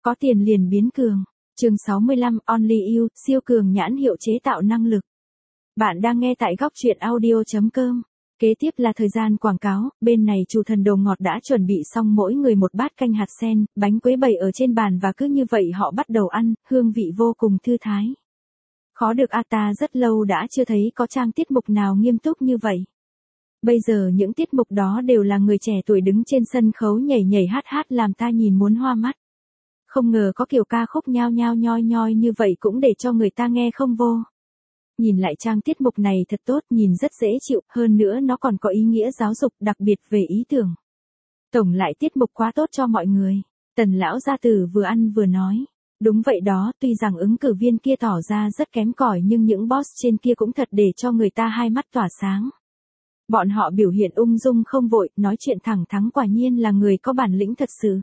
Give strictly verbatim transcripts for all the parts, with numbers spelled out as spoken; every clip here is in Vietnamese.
Có tiền liền biến cường. Chương sáu mươi lăm Only You, siêu cường nhãn hiệu chế tạo năng lực. Bạn đang nghe tại góc truyện audio chấm com. Kế tiếp là thời gian quảng cáo, bên này chủ thần đồ ngọt đã chuẩn bị xong mỗi người một bát canh hạt sen, bánh quế bày ở trên bàn và cứ như vậy họ bắt đầu ăn, hương vị vô cùng thư thái. Khó được a ta rất lâu đã chưa thấy có trang tiết mục nào nghiêm túc như vậy. Bây giờ những tiết mục đó đều là người trẻ tuổi đứng trên sân khấu nhảy nhảy hát hát làm ta nhìn muốn hoa mắt. Không ngờ có kiểu ca khúc nhao nhao nhoi nhoi như vậy cũng để cho người ta nghe không vô. Nhìn lại trang tiết mục này thật tốt, nhìn rất dễ chịu, hơn nữa nó còn có ý nghĩa giáo dục đặc biệt về ý tưởng. Tổng lại tiết mục quá tốt cho mọi người. Tần lão gia tử vừa ăn vừa nói. Đúng vậy đó, tuy rằng ứng cử viên kia tỏ ra rất kém cỏi nhưng những boss trên kia cũng thật để cho người ta hai mắt tỏa sáng. Bọn họ biểu hiện ung dung không vội, nói chuyện thẳng thắn, quả nhiên là người có bản lĩnh thật sự.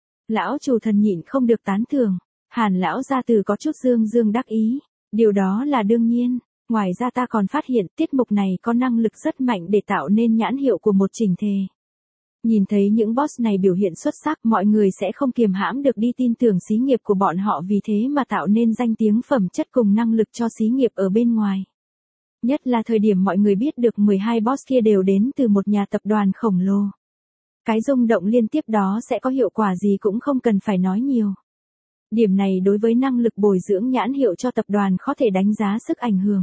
Lão chủ thần nhịn không được tán thưởng. Hàn lão gia tử có chút dương dương đắc ý. Điều đó là đương nhiên. Ngoài ra ta còn phát hiện tiết mục này có năng lực rất mạnh để tạo nên nhãn hiệu của một chỉnh thể. Nhìn thấy những boss này biểu hiện xuất sắc, mọi người sẽ không kiềm hãm được đi tin tưởng xí nghiệp của bọn họ, vì thế mà tạo nên danh tiếng phẩm chất cùng năng lực cho xí nghiệp ở bên ngoài. Nhất là thời điểm mọi người biết được mười hai boss kia đều đến từ một nhà tập đoàn khổng lồ. Cái rung động liên tiếp đó sẽ có hiệu quả gì cũng không cần phải nói nhiều. Điểm này đối với năng lực bồi dưỡng nhãn hiệu cho tập đoàn có thể đánh giá sức ảnh hưởng.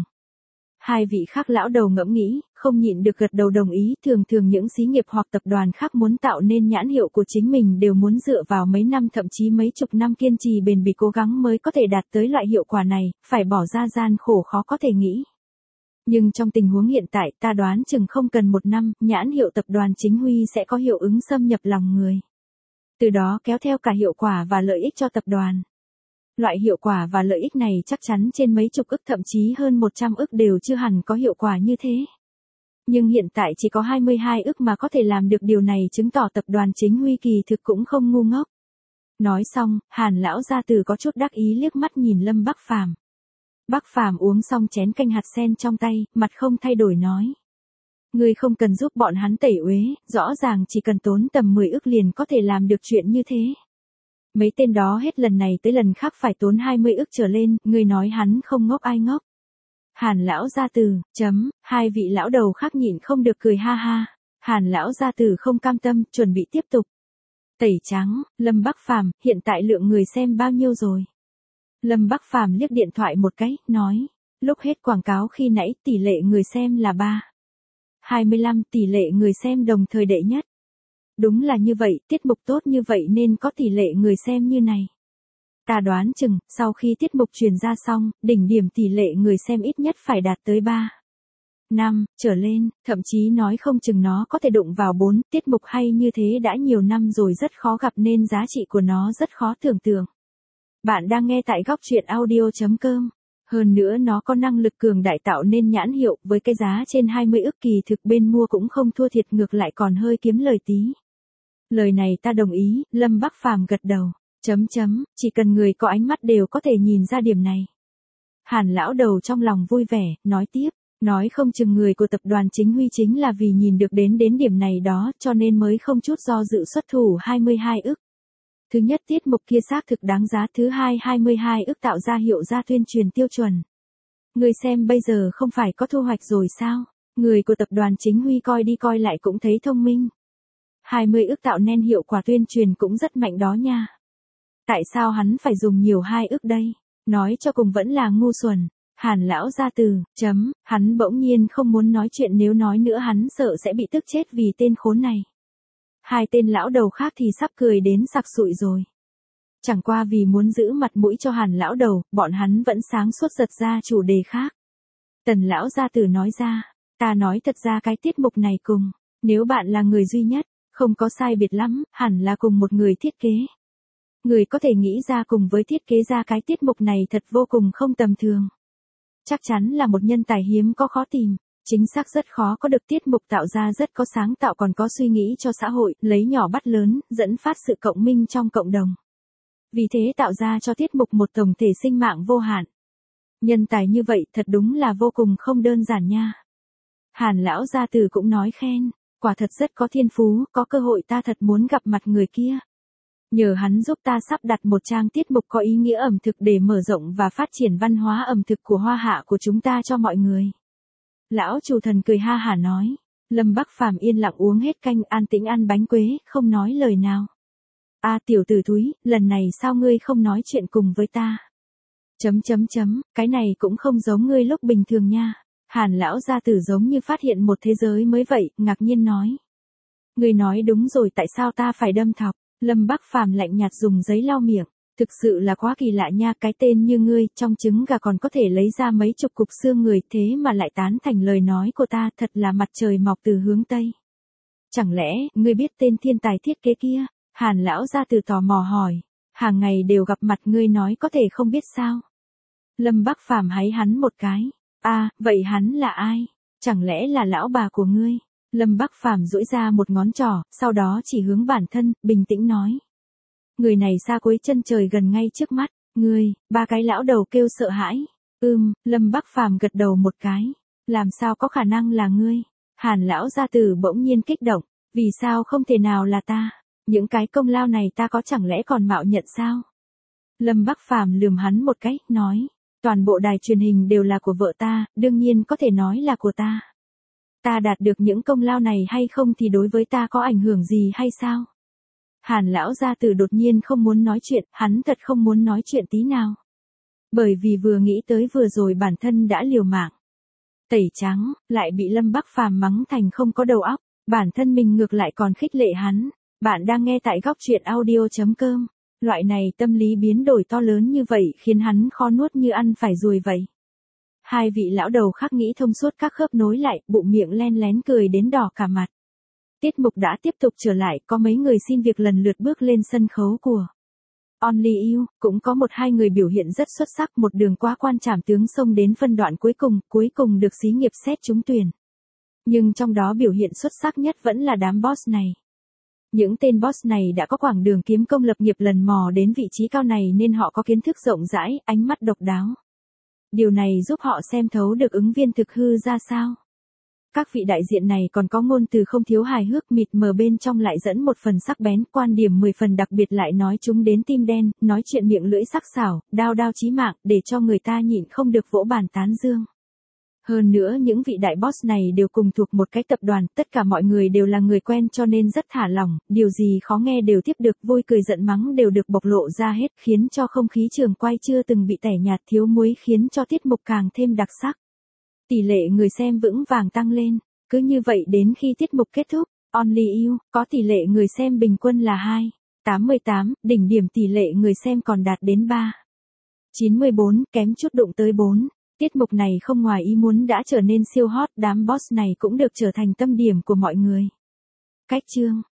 Hai vị khác lão đầu ngẫm nghĩ, không nhịn được gật đầu đồng ý. Thường thường những xí nghiệp hoặc tập đoàn khác muốn tạo nên nhãn hiệu của chính mình đều muốn dựa vào mấy năm thậm chí mấy chục năm kiên trì bền bỉ cố gắng mới có thể đạt tới loại hiệu quả này, phải bỏ ra gian khổ khó có thể nghĩ. Nhưng trong tình huống hiện tại ta đoán chừng không cần một năm, nhãn hiệu tập đoàn Chính Huy sẽ có hiệu ứng xâm nhập lòng người. Từ đó kéo theo cả hiệu quả và lợi ích cho tập đoàn. Loại hiệu quả và lợi ích này chắc chắn trên mấy chục ức thậm chí hơn một trăm ức đều chưa hẳn có hiệu quả như thế. Nhưng hiện tại chỉ có hai mươi hai ức mà có thể làm được điều này, chứng tỏ tập đoàn Chính Huy kỳ thực cũng không ngu ngốc. Nói xong, Hàn lão gia tử có chút đắc ý liếc mắt nhìn Lâm Bắc Phàm. Bắc Phàm uống xong chén canh hạt sen trong tay, mặt không thay đổi nói. Ngươi không cần giúp bọn hắn tẩy uế, rõ ràng chỉ cần tốn tầm mười ức liền có thể làm được chuyện như thế. Mấy tên đó hết lần này tới lần khác phải tốn hai mươi ức trở lên, ngươi nói hắn không ngốc ai ngốc. Hàn lão gia tử, chấm, hai vị lão đầu khác nhịn không được cười ha ha. Hàn lão gia tử không cam tâm, chuẩn bị tiếp tục. Tẩy trắng, Lâm Bắc Phàm, hiện tại lượng người xem bao nhiêu rồi? Lâm Bắc Phàm liếc điện thoại một cái, nói, lúc hết quảng cáo khi nãy tỷ lệ người xem là ba. hai mươi lăm tỷ lệ người xem đồng thời đệ nhất. Đúng là như vậy, tiết mục tốt như vậy nên có tỷ lệ người xem như này. Ta đoán chừng, sau khi tiết mục truyền ra xong, đỉnh điểm tỷ lệ người xem ít nhất phải đạt tới ba. năm, trở lên, thậm chí nói không chừng nó có thể đụng vào bốn, tiết mục hay như thế đã nhiều năm rồi rất khó gặp nên giá trị của nó rất khó tưởng tượng. Bạn đang nghe tại góc truyện audio chấm com. Hơn nữa nó có năng lực cường đại tạo nên nhãn hiệu, với cái giá trên hai mươi ức kỳ thực bên mua cũng không thua thiệt, ngược lại còn hơi kiếm lời tí. Lời này ta đồng ý, Lâm Bắc Phàm gật đầu. Chấm chấm, chỉ cần người có ánh mắt đều có thể nhìn ra điểm này. Hàn lão đầu trong lòng vui vẻ, nói tiếp, nói không chừng người của tập đoàn Chính Huy chính là vì nhìn được đến đến điểm này đó cho nên mới không chút do dự xuất thủ hai mươi hai ức. Thứ nhất, tiết mục kia xác thực đáng giá. Thứ hai, hai mươi hai ức tạo ra hiệu ra tuyên truyền tiêu chuẩn. Người xem bây giờ không phải có thu hoạch rồi sao? Người của tập đoàn Chính Huy coi đi coi lại cũng thấy thông minh. hai mươi ức tạo nên hiệu quả tuyên truyền cũng rất mạnh đó nha. Tại sao hắn phải dùng nhiều hai ức đây? Nói cho cùng vẫn là ngu xuẩn. Hàn lão gia tử, chấm, hắn bỗng nhiên không muốn nói chuyện, nếu nói nữa hắn sợ sẽ bị tức chết vì tên khốn này. Hai tên lão đầu khác thì sắp cười đến sặc sụi rồi. Chẳng qua vì muốn giữ mặt mũi cho Hàn lão đầu, bọn hắn vẫn sáng suốt giật ra chủ đề khác. Tần lão gia tử nói ra, ta nói thật ra cái tiết mục này cùng, nếu bạn là người duy nhất, không có sai biệt lắm, hẳn là cùng một người thiết kế. Người có thể nghĩ ra cùng với thiết kế ra cái tiết mục này thật vô cùng không tầm thường. Chắc chắn là một nhân tài hiếm có khó tìm. Chính xác rất khó có được tiết mục tạo ra rất có sáng tạo còn có suy nghĩ cho xã hội, lấy nhỏ bắt lớn, dẫn phát sự cộng minh trong cộng đồng. Vì thế tạo ra cho tiết mục một tổng thể sinh mạng vô hạn. Nhân tài như vậy thật đúng là vô cùng không đơn giản nha. Hàn lão gia tử cũng nói khen, quả thật rất có thiên phú, có cơ hội ta thật muốn gặp mặt người kia. Nhờ hắn giúp ta sắp đặt một trang tiết mục có ý nghĩa ẩm thực để mở rộng và phát triển văn hóa ẩm thực của Hoa Hạ của chúng ta cho mọi người. Lão chủ thần cười ha hả nói. Lâm Bắc Phàm yên lặng uống hết canh, an tĩnh ăn bánh quế, không nói lời nào. A tiểu tử thúi, lần này sao ngươi không nói chuyện cùng với ta? Chấm chấm chấm, cái này cũng không giống ngươi lúc bình thường nha. Hàn lão gia tử giống như phát hiện một thế giới mới vậy, ngạc nhiên nói. Ngươi nói đúng rồi, tại sao ta phải đâm thọc? Lâm Bắc Phàm lạnh nhạt dùng giấy lau miệng. Thực sự là quá kỳ lạ nha, cái tên như ngươi, trong trứng gà còn có thể lấy ra mấy chục cục xương người, thế mà lại tán thành lời nói của ta, thật là mặt trời mọc từ hướng Tây. Chẳng lẽ, ngươi biết tên thiên tài thiết kế kia? Hàn lão gia tử tò mò hỏi. Hàng ngày đều gặp mặt, ngươi nói có thể không biết sao? Lâm Bắc Phàm háy hắn một cái. À, vậy hắn là ai? Chẳng lẽ là lão bà của ngươi? Lâm Bắc Phàm duỗi ra một ngón trỏ, sau đó chỉ hướng bản thân, bình tĩnh nói. Người này xa cuối chân trời gần ngay trước mắt, ngươi, ba cái lão đầu kêu sợ hãi. Ừm, Lâm Bắc Phàm gật đầu một cái. Làm sao có khả năng là ngươi? Hàn lão gia tử bỗng nhiên kích động. Vì sao không thể nào là ta? Những cái công lao này ta có chẳng lẽ còn mạo nhận sao? Lâm Bắc Phàm lườm hắn một cái, nói. Toàn bộ đài truyền hình đều là của vợ ta, đương nhiên có thể nói là của ta. Ta đạt được những công lao này hay không thì đối với ta có ảnh hưởng gì hay sao? Hàn lão gia tử đột nhiên không muốn nói chuyện, hắn thật không muốn nói chuyện tí nào. Bởi vì vừa nghĩ tới vừa rồi bản thân đã liều mạng. Tẩy trắng, lại bị Lâm Bắc Phàm mắng thành không có đầu óc, bản thân mình ngược lại còn khích lệ hắn. Bạn đang nghe tại góc truyện audio chấm com. Loại này tâm lý biến đổi to lớn như vậy khiến hắn khó nuốt như ăn phải ruồi vậy. Hai vị lão đầu khác nghĩ thông suốt các khớp nối lại, bụng miệng len lén cười đến đỏ cả mặt. Tiết mục đã tiếp tục trở lại, có mấy người xin việc lần lượt bước lên sân khấu của Only You, cũng có một hai người biểu hiện rất xuất sắc, một đường quá quan trảm tướng xông đến phân đoạn cuối cùng, cuối cùng được xí nghiệp xét trúng tuyển. Nhưng trong đó biểu hiện xuất sắc nhất vẫn là đám boss này. Những tên boss này đã có quãng đường kiếm công lập nghiệp lần mò đến vị trí cao này nên họ có kiến thức rộng rãi, ánh mắt độc đáo. Điều này giúp họ xem thấu được ứng viên thực hư ra sao. Các vị đại diện này còn có ngôn từ không thiếu hài hước, mịt mờ bên trong lại dẫn một phần sắc bén, quan điểm mười phần đặc biệt lại nói chúng đến tim đen, nói chuyện miệng lưỡi sắc sảo, đao đao chí mạng, để cho người ta nhịn không được vỗ bàn tán dương. Hơn nữa những vị đại boss này đều cùng thuộc một cái tập đoàn, tất cả mọi người đều là người quen cho nên rất thả lỏng, điều gì khó nghe đều tiếp được, vui cười giận mắng đều được bộc lộ ra hết, khiến cho không khí trường quay chưa từng bị tẻ nhạt thiếu muối, khiến cho tiết mục càng thêm đặc sắc. Tỷ lệ người xem vững vàng tăng lên, cứ như vậy đến khi tiết mục kết thúc, Only You có tỷ lệ người xem bình quân là hai phẩy tám mươi tám, đỉnh điểm tỷ lệ người xem còn đạt đến ba phẩy chín mươi bốn, kém chút đụng tới bốn. Tiết mục này không ngoài ý muốn đã trở nên siêu hot, đám boss này cũng được trở thành tâm điểm của mọi người. Cách chương